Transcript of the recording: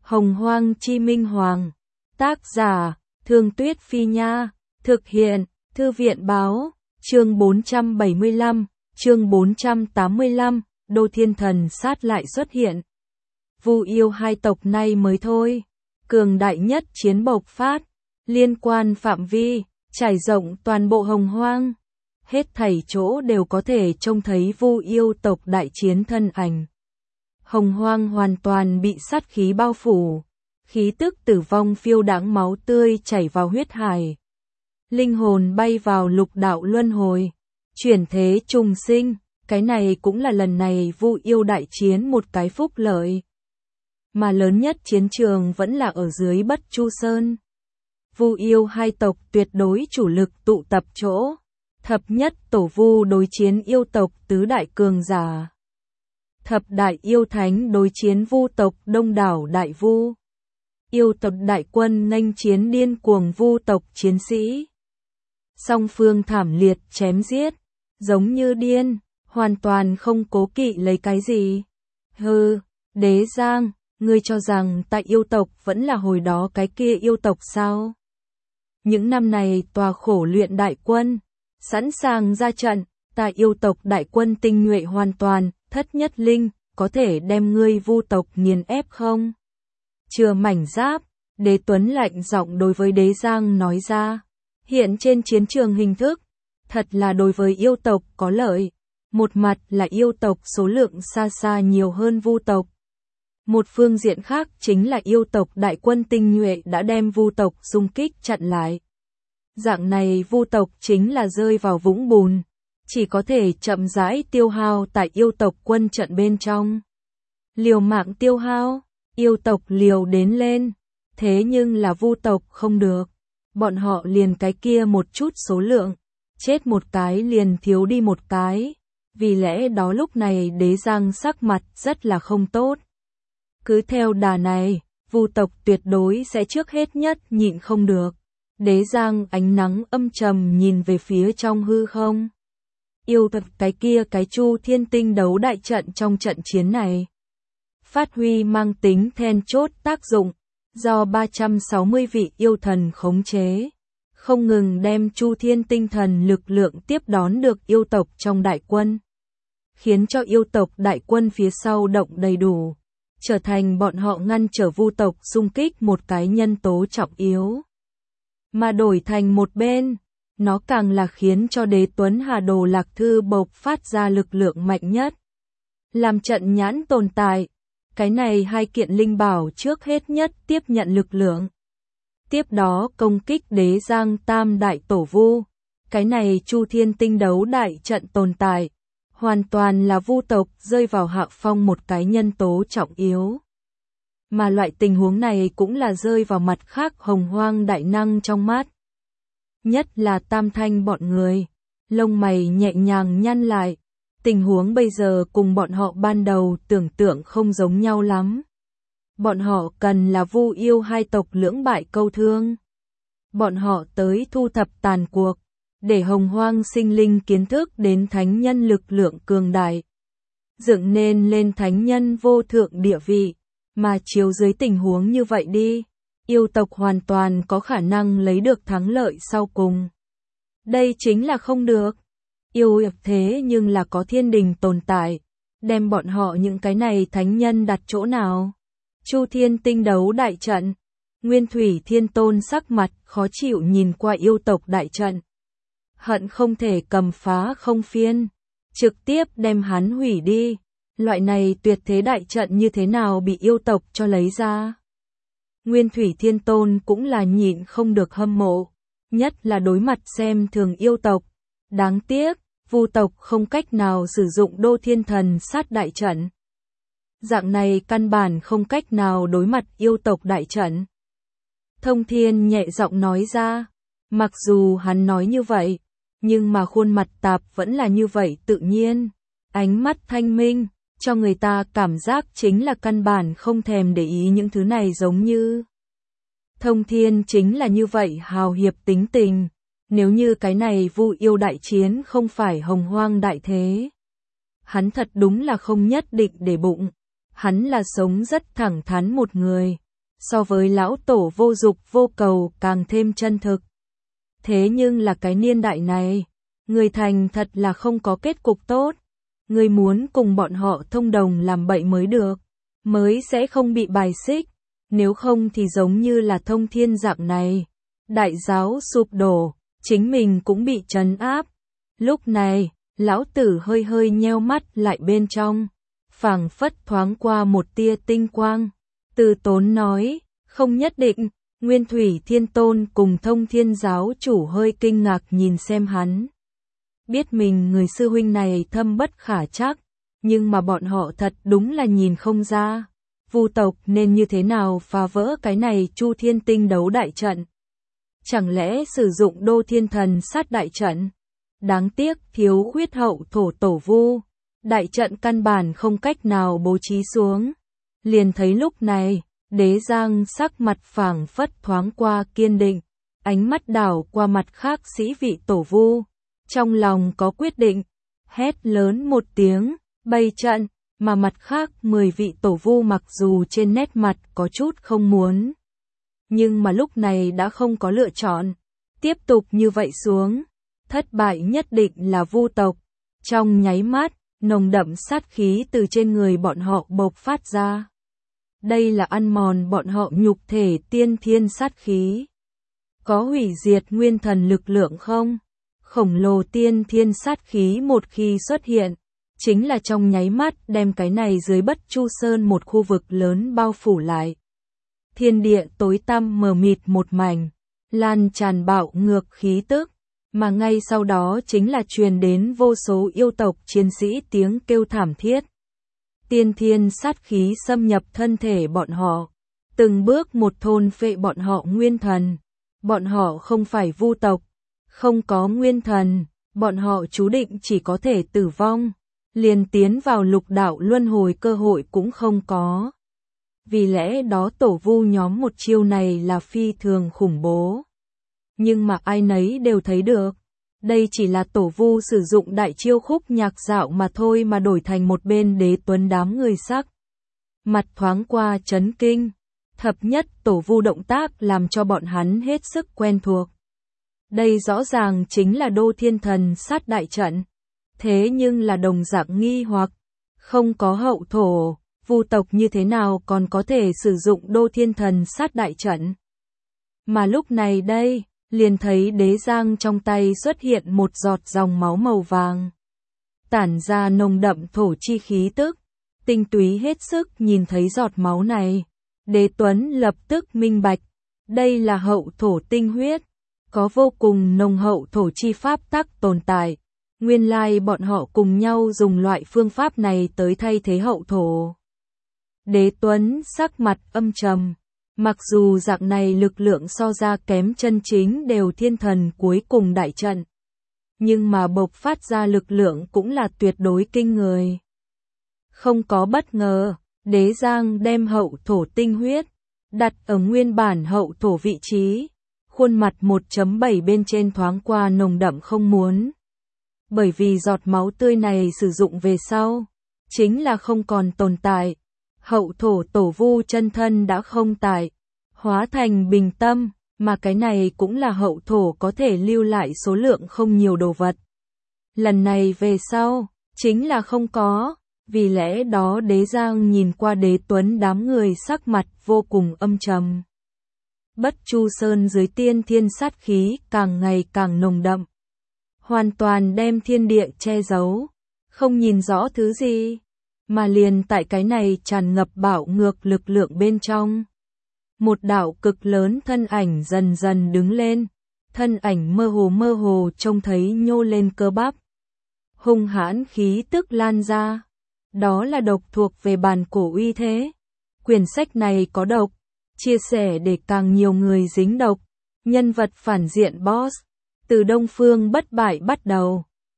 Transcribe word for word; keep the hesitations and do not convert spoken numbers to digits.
Hồng Hoang Chi Minh Hoàng. Tác giả, Thương Tuyết Phi Nha. Thực hiện, Thư viện Báo. Chương bốn trăm bảy mươi lăm, chương bốn trăm tám mươi lăm, Đô Thiên Thần Sát lại xuất hiện. Vu yêu hai tộc nay mới thôi. Cường đại nhất chiến bộc phát, liên quan phạm vi, trải rộng toàn bộ Hồng Hoang. Hết thảy chỗ đều có thể trông thấy Vu yêu tộc đại chiến thân ảnh. Hồng Hoang hoàn toàn bị sát khí bao phủ, khí tức tử vong phiêu đãng, máu tươi chảy vào huyết hải. Linh hồn bay vào lục đạo luân hồi, chuyển thế trùng sinh, cái này cũng là lần này Vu yêu đại chiến một cái phúc lợi. Mà lớn nhất chiến trường vẫn là ở dưới Bất Chu Sơn. Vu yêu hai tộc tuyệt đối chủ lực tụ tập chỗ. Thập nhất tổ vu đối chiến yêu tộc tứ đại cường giả. Thập đại yêu thánh đối chiến vu tộc đông đảo đại vu. Yêu tộc đại quân nghênh chiến điên cuồng vu tộc chiến sĩ. Song phương thảm liệt chém giết, giống như điên, hoàn toàn không cố kỵ lấy cái gì. Hừ, Đế Giang, ngươi cho rằng tại yêu tộc vẫn là hồi đó cái kia yêu tộc sao? Những năm này tòa khổ luyện đại quân, sẵn sàng ra trận, tại yêu tộc đại quân tinh nhuệ hoàn toàn, thất nhất linh, có thể đem ngươi vu tộc nghiền ép không? Chừa mảnh giáp, Đế Tuấn lạnh giọng đối với Đế Giang nói ra. Hiện trên chiến trường hình thức, thật là đối với yêu tộc có lợi. Một mặt là yêu tộc số lượng xa xa nhiều hơn vu tộc. Một phương diện khác chính là yêu tộc đại quân tinh nhuệ đã đem vu tộc xung kích chặn lại. Dạng này vu tộc chính là rơi vào vũng bùn, chỉ có thể chậm rãi tiêu hao tại yêu tộc quân trận bên trong. Liều mạng tiêu hao, yêu tộc liều đến lên, thế nhưng là vu tộc không được. Bọn họ liền cái kia một chút số lượng, chết một cái liền thiếu đi một cái. Vì lẽ đó lúc này Đế Giang sắc mặt rất là không tốt. Cứ theo đà này, vu tộc tuyệt đối sẽ trước hết nhất nhịn không được. Đế Giang ánh nắng âm trầm nhìn về phía trong hư không. Yêu tộc cái kia cái Chu Thiên Tinh đấu đại trận trong trận chiến này. Phát huy mang tính then chốt tác dụng, do ba trăm sáu mươi vị yêu thần khống chế. Không ngừng đem Chu Thiên Tinh thần lực lượng tiếp đón được yêu tộc trong đại quân. Khiến cho yêu tộc đại quân phía sau động đầy đủ. Trở thành bọn họ ngăn trở vu tộc xung kích một cái nhân tố trọng yếu. Mà đổi thành một bên, nó càng là khiến cho Đế Tuấn Hà Đồ Lạc Thư bộc phát ra lực lượng mạnh nhất. Làm trận nhãn tồn tại, cái này hai kiện linh bảo trước hết nhất tiếp nhận lực lượng. Tiếp đó công kích Đế Giang Tam Đại Tổ Vu, cái này Chu Thiên Tinh đấu đại trận tồn tại. Hoàn toàn là vu tộc rơi vào hạ phong một cái nhân tố trọng yếu. Mà loại tình huống này cũng là rơi vào mặt khác Hồng Hoang đại năng trong mắt. Nhất là Tam Thanh bọn người, lông mày nhẹ nhàng nhăn lại. Tình huống bây giờ cùng bọn họ ban đầu tưởng tượng không giống nhau lắm. Bọn họ cần là vu yêu hai tộc lưỡng bại câu thương. Bọn họ tới thu thập tàn cuộc. Để Hồng Hoang sinh linh kiến thức đến thánh nhân lực lượng cường đại. Dựng nên lên thánh nhân vô thượng địa vị. Mà chiếu dưới tình huống như vậy đi, yêu tộc hoàn toàn có khả năng lấy được thắng lợi sau cùng. Đây chính là không được. Yêu thế nhưng là có thiên đình tồn tại. Đem bọn họ những cái này thánh nhân đặt chỗ nào? Chu Thiên Tinh đấu đại trận. Nguyên Thủy Thiên Tôn sắc mặt khó chịu nhìn qua yêu tộc đại trận. Hận không thể cầm phá không phiên, trực tiếp đem hắn hủy đi. Loại này tuyệt thế đại trận như thế nào bị yêu tộc cho lấy ra? Nguyên Thủy Thiên Tôn cũng là nhịn không được hâm mộ, nhất là đối mặt xem thường yêu tộc. Đáng tiếc, vu tộc không cách nào sử dụng Đô Thiên Thần Sát đại trận. Dạng này căn bản không cách nào đối mặt yêu tộc đại trận. Thông Thiên nhẹ giọng nói ra, mặc dù hắn nói như vậy, nhưng mà khuôn mặt tạp vẫn là như vậy tự nhiên, ánh mắt thanh minh, cho người ta cảm giác chính là căn bản không thèm để ý những thứ này giống như. Thông Thiên chính là như vậy hào hiệp tính tình, nếu như cái này vu yêu đại chiến không phải Hồng Hoang đại thế. Hắn thật đúng là không nhất định để bụng, hắn là sống rất thẳng thắn một người, so với lão tổ vô dục vô cầu càng thêm chân thực. Thế nhưng là cái niên đại này, người thành thật là không có kết cục tốt. Người muốn cùng bọn họ thông đồng làm bậy mới được, mới sẽ không bị bài xích, nếu không thì giống như là Thông Thiên dạng này. Đại giáo sụp đổ, chính mình cũng bị trấn áp. Lúc này, lão tử hơi hơi nheo mắt lại bên trong, phảng phất thoáng qua một tia tinh quang. Từ Tốn nói, không nhất định. Nguyên Thủy Thiên Tôn cùng Thông Thiên giáo chủ hơi kinh ngạc nhìn xem hắn. Biết mình người sư huynh này thâm bất khả trắc, nhưng mà bọn họ thật đúng là nhìn không ra. Vu tộc nên như thế nào phá vỡ cái này Chu Thiên Tinh đấu đại trận? Chẳng lẽ sử dụng Đô Thiên Thần sát đại trận? Đáng tiếc thiếu khuyết hậu thổ tổ vu. Đại trận căn bản không cách nào bố trí xuống. Liền thấy lúc này, Đế Giang sắc mặt phảng phất thoáng qua kiên định, ánh mắt đảo qua mặt khác sĩ vị tổ vu. Trong lòng có quyết định, hét lớn một tiếng, bày trận, mà mặt khác mười vị tổ vu mặc dù trên nét mặt có chút không muốn. Nhưng mà lúc này đã không có lựa chọn, tiếp tục như vậy xuống, thất bại nhất định là Vu tộc. Trong nháy mắt, nồng đậm sát khí từ trên người bọn họ bộc phát ra. Đây là ăn mòn bọn họ nhục thể tiên thiên sát khí. Có hủy diệt nguyên thần lực lượng không? Khổng lồ tiên thiên sát khí một khi xuất hiện, chính là trong nháy mắt đem cái này dưới Bất Chu Sơn một khu vực lớn bao phủ lại. Thiên địa tối tăm mờ mịt một mảnh, lan tràn bạo ngược khí tức, mà ngay sau đó chính là truyền đến vô số yêu tộc chiến sĩ tiếng kêu thảm thiết. Tiên thiên sát khí xâm nhập thân thể bọn họ, từng bước một thôn phệ bọn họ nguyên thần. Bọn họ không phải Vu tộc, không có nguyên thần, bọn họ chú định chỉ có thể tử vong, liền tiến vào lục đạo luân hồi cơ hội cũng không có. Vì lẽ đó tổ vu nhóm một chiêu này là phi thường khủng bố. Nhưng mà ai nấy đều thấy được, đây chỉ là tổ vu sử dụng đại chiêu khúc nhạc dạo mà thôi, mà đổi thành một bên Đế Tuấn đám người sắc. Mặt thoáng qua chấn kinh, thập nhất tổ vu động tác làm cho bọn hắn hết sức quen thuộc. Đây rõ ràng chính là Đô Thiên Thần sát đại trận. Thế nhưng là đồng dạng nghi hoặc, không có hậu thổ, Vu tộc như thế nào còn có thể sử dụng Đô Thiên Thần sát đại trận? Mà lúc này đây, liền thấy Đế Giang trong tay xuất hiện một giọt dòng máu màu vàng, tản ra nồng đậm thổ chi khí tức. Tinh túy hết sức nhìn thấy giọt máu này, Đế Tuấn lập tức minh bạch, đây là hậu thổ tinh huyết, có vô cùng nồng hậu thổ chi pháp tắc tồn tại. Nguyên lai bọn họ cùng nhau dùng loại phương pháp này tới thay thế hậu thổ. Đế Tuấn sắc mặt âm trầm, mặc dù dạng này lực lượng so ra kém chân chính đều thiên thần cuối cùng đại trận, nhưng mà bộc phát ra lực lượng cũng là tuyệt đối kinh người. Không có bất ngờ, Đế Giang đem hậu thổ tinh huyết đặt ở nguyên bản hậu thổ vị trí, khuôn mặt một chấm bảy bên trên thoáng qua nồng đậm không muốn. Bởi vì giọt máu tươi này sử dụng về sau, chính là không còn tồn tại. Hậu thổ tổ vu chân thân đã không tại, hóa thành bình tâm, mà cái này cũng là hậu thổ có thể lưu lại số lượng không nhiều đồ vật. Lần này về sau, chính là không có, vì lẽ đó Đế Giang nhìn qua Đế Tuấn đám người sắc mặt vô cùng âm trầm. Bất Chu Sơn dưới tiên thiên sát khí càng ngày càng nồng đậm, hoàn toàn đem thiên địa che giấu, không nhìn rõ thứ gì, mà liền tại cái này tràn ngập bạo ngược lực lượng bên trong. Một đạo cực lớn thân ảnh dần dần đứng lên, thân ảnh mơ hồ mơ hồ trông thấy nhô lên cơ bắp. Hung hãn khí tức lan ra, đó là độc thuộc về bản cổ uy thế. Quyển sách này có độc, chia sẻ để càng nhiều người dính độc. Nhân vật phản diện boss, từ Đông Phương bất bại bắt đầu.